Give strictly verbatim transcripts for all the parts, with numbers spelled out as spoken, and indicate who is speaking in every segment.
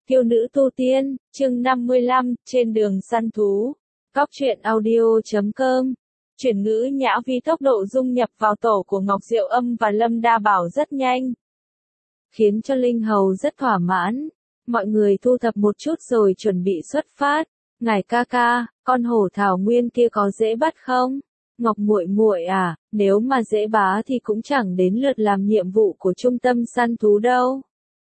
Speaker 1: Kiêu nữ tu tiên, chương năm mươi lăm, trên đường săn thú. Cóc truyện audio chấm com. Chuyển ngữ nhã vi tốc độ dung nhập vào tổ của Ngọc Diệu Âm và Lâm Đa Bảo rất nhanh, khiến cho Linh Hầu rất thỏa mãn. Mọi người thu thập một chút rồi chuẩn bị xuất phát. Ngài ca ca, con hổ thảo nguyên kia có dễ bắt không? Ngọc muội muội à, nếu mà dễ bá thì cũng chẳng đến lượt làm nhiệm vụ của trung tâm săn thú đâu.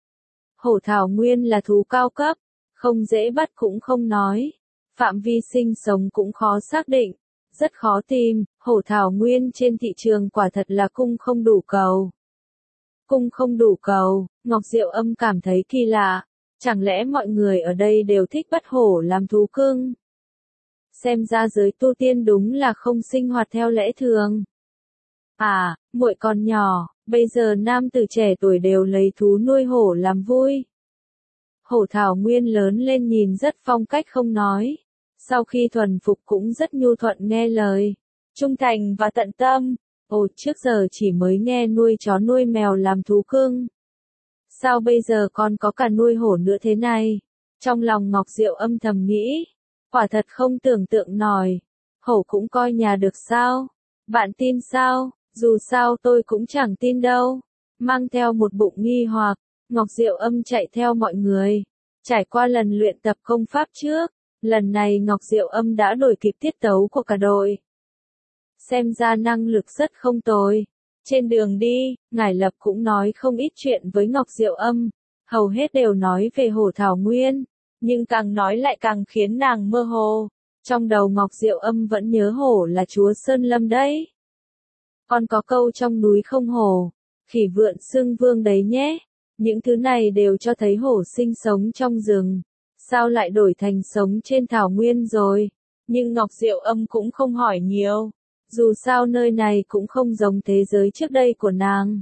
Speaker 1: Hổ thảo nguyên là thú cao cấp, không dễ bắt cũng không nói. Phạm vi sinh sống cũng khó xác định, rất khó tìm. Hổ thảo nguyên trên thị trường quả thật là cung không đủ cầu. Cung không đủ cầu, Ngọc Diệu Âm cảm thấy kỳ lạ. Chẳng lẽ mọi người ở đây đều thích bắt hổ làm thú cưng? Xem ra giới tu tiên đúng là không sinh hoạt theo lẽ thường. À, muội còn nhỏ, bây giờ nam tử trẻ tuổi đều lấy thú nuôi hổ làm vui. Hổ thảo nguyên lớn lên nhìn rất phong cách không nói. Sau khi thuần phục cũng rất nhu thuận nghe lời, trung thành và tận tâm. Ồ, trước giờ chỉ mới nghe nuôi chó nuôi mèo làm thú cưng. Sao bây giờ còn có cả nuôi hổ nữa thế này? Trong lòng Ngọc Diệu âm thầm nghĩ. Quả thật không tưởng tượng nổi. Hổ cũng coi nhà được sao? Bạn tin sao? Dù sao tôi cũng chẳng tin đâu. Mang theo một bụng nghi hoặc, Ngọc Diệu Âm chạy theo mọi người. Trải qua lần luyện tập công pháp trước, lần này Ngọc Diệu Âm đã đuổi kịp tiết tấu của cả đội. Xem ra năng lực rất không tồi. Trên đường đi, Ngải Lập cũng nói không ít chuyện với Ngọc Diệu Âm. Hầu hết đều nói về hổ thảo nguyên, nhưng càng nói lại càng khiến nàng mơ hồ. Trong đầu Ngọc Diệu Âm vẫn nhớ hổ là chúa Sơn Lâm đấy. Còn có câu trong núi không hổ, khỉ vượn xưng vương đấy nhé. Những thứ này đều cho thấy hổ sinh sống trong rừng. Sao lại đổi thành sống trên thảo nguyên rồi? Nhưng Ngọc Diệu Âm cũng không hỏi nhiều. Dù sao nơi này cũng không giống thế giới trước đây của nàng.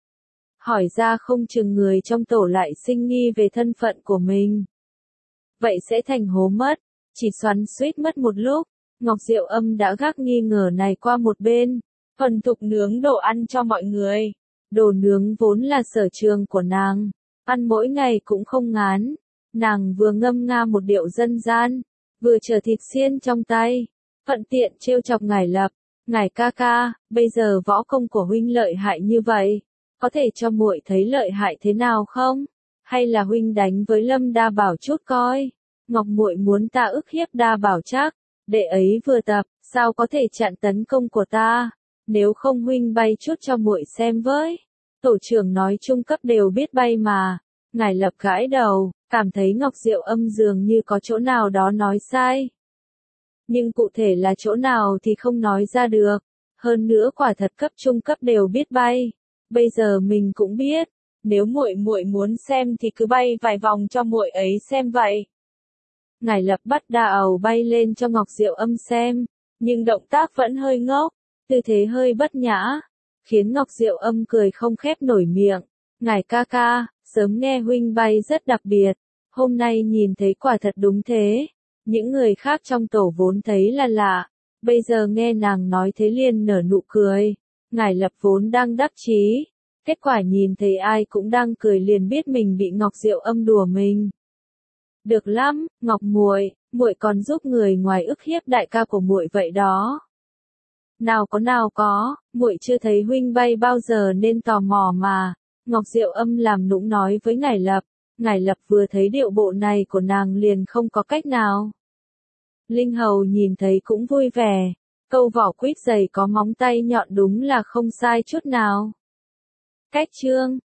Speaker 1: Hỏi ra không chừng người trong tổ lại sinh nghi về thân phận của mình. Vậy sẽ thành hố mất. Chỉ xoắn xuýt mất một lúc, Ngọc Diệu Âm đã gác nghi ngờ này qua một bên. Thuần thục nướng đồ ăn cho mọi người. Đồ nướng vốn là sở trường của nàng. Ăn mỗi ngày cũng không ngán. Nàng vừa ngâm nga một điệu dân gian, vừa chờ thịt xiên trong tay. Thuận tiện trêu chọc Ngải Lập. Ngải ca ca, bây giờ võ công của huynh lợi hại như vậy. Có thể cho muội thấy lợi hại thế nào không? Hay là huynh đánh với Lâm Đa Bảo chút coi? Ngọc muội muốn ta ức hiếp Đa Bảo chắc. Đệ ấy vừa tập, sao có thể chặn tấn công của ta? Nếu không huynh bay chút cho muội xem với. Tổ trưởng nói trung cấp đều biết bay mà. Ngải Lập gãi đầu, cảm thấy Ngọc Diệu Âm dường như có chỗ nào đó nói sai. Nhưng cụ thể là chỗ nào thì không nói ra được. Hơn nữa quả thật cấp trung cấp đều biết bay. Bây giờ mình cũng biết. Nếu muội muội muốn xem thì cứ bay vài vòng cho muội ấy xem vậy. Ngải Lập bắt đà ẩu bay lên cho Ngọc Diệu Âm xem. Nhưng động tác vẫn hơi ngốc. Tư thế hơi bất nhã. Khiến Ngọc Diệu Âm cười không khép nổi miệng. Ngải ca ca, sớm nghe huynh bay rất đặc biệt. Hôm nay nhìn thấy quả thật đúng thế. Những người khác trong tổ vốn thấy là lạ. Bây giờ nghe nàng nói thế liền nở nụ cười. Ngải Lập vốn đang đắc chí. Kết quả nhìn thấy ai cũng đang cười liền biết mình bị Ngọc Diệu Âm đùa mình. Được lắm, Ngọc muội, muội còn giúp người ngoài ức hiếp đại ca của muội vậy đó. Nào có nào có, muội chưa thấy huynh bay bao giờ nên tò mò mà. Ngọc Diệu Âm làm nũng nói với Ngải Lập. Ngải Lập vừa thấy điệu bộ này của nàng liền không có cách nào. Linh Hầu nhìn thấy cũng vui vẻ. Câu vỏ quýt dày có móng tay nhọn đúng là không sai chút nào. Cách chương